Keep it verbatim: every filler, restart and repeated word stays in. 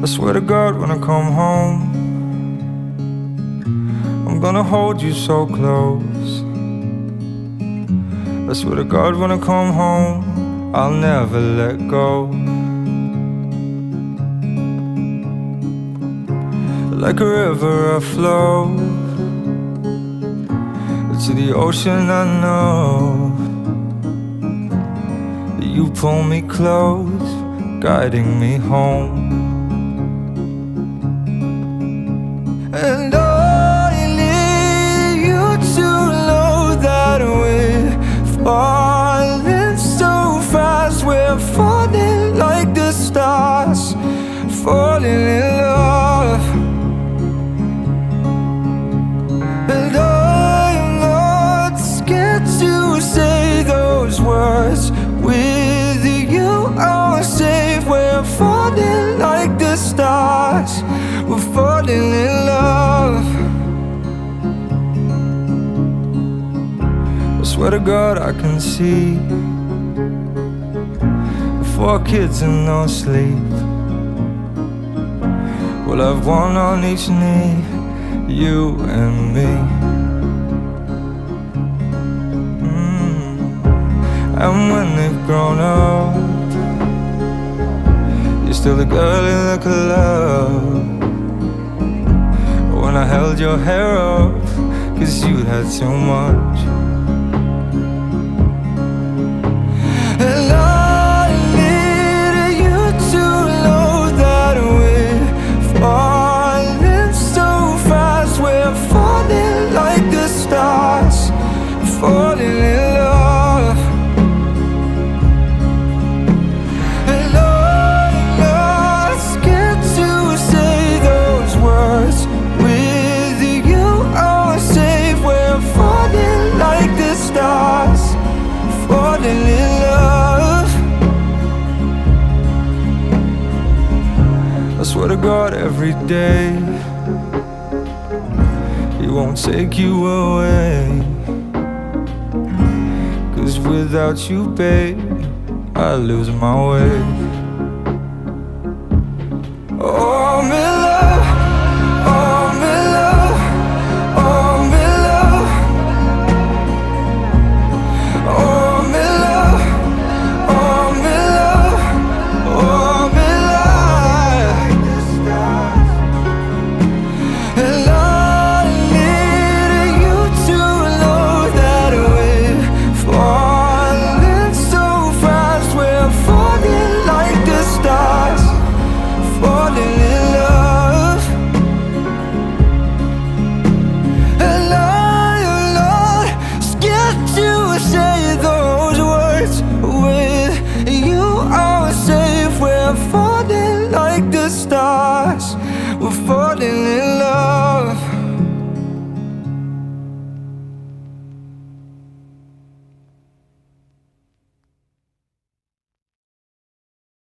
I swear to God, when I come home, I'm gonna hold you so close. I swear to God, when I come home, I'll never let go. Like a river I flow to the ocean. I know that you pull me close, guiding me home. And I need you to know that we're falling so fast. We're falling like the stars, falling in love. And I'm not scared to say those words. With you I'm safe. We're falling like the stars, we're falling in love. I swear to God, I can see four kids and no sleep. We'll have one on each knee, you and me. mm. And when they've grown up, you're still the girl in the club. When I held your hair up, cause you had too much. And I need you to know that we're falling so fast. We're falling like the stars, falling in love. And I'm not scared to say those words. With you I'm safe. We're falling like the stars, falling in love. I swear to God, every day He won't take you away. Cause without you, babe, I lose my way. Oh, I'm in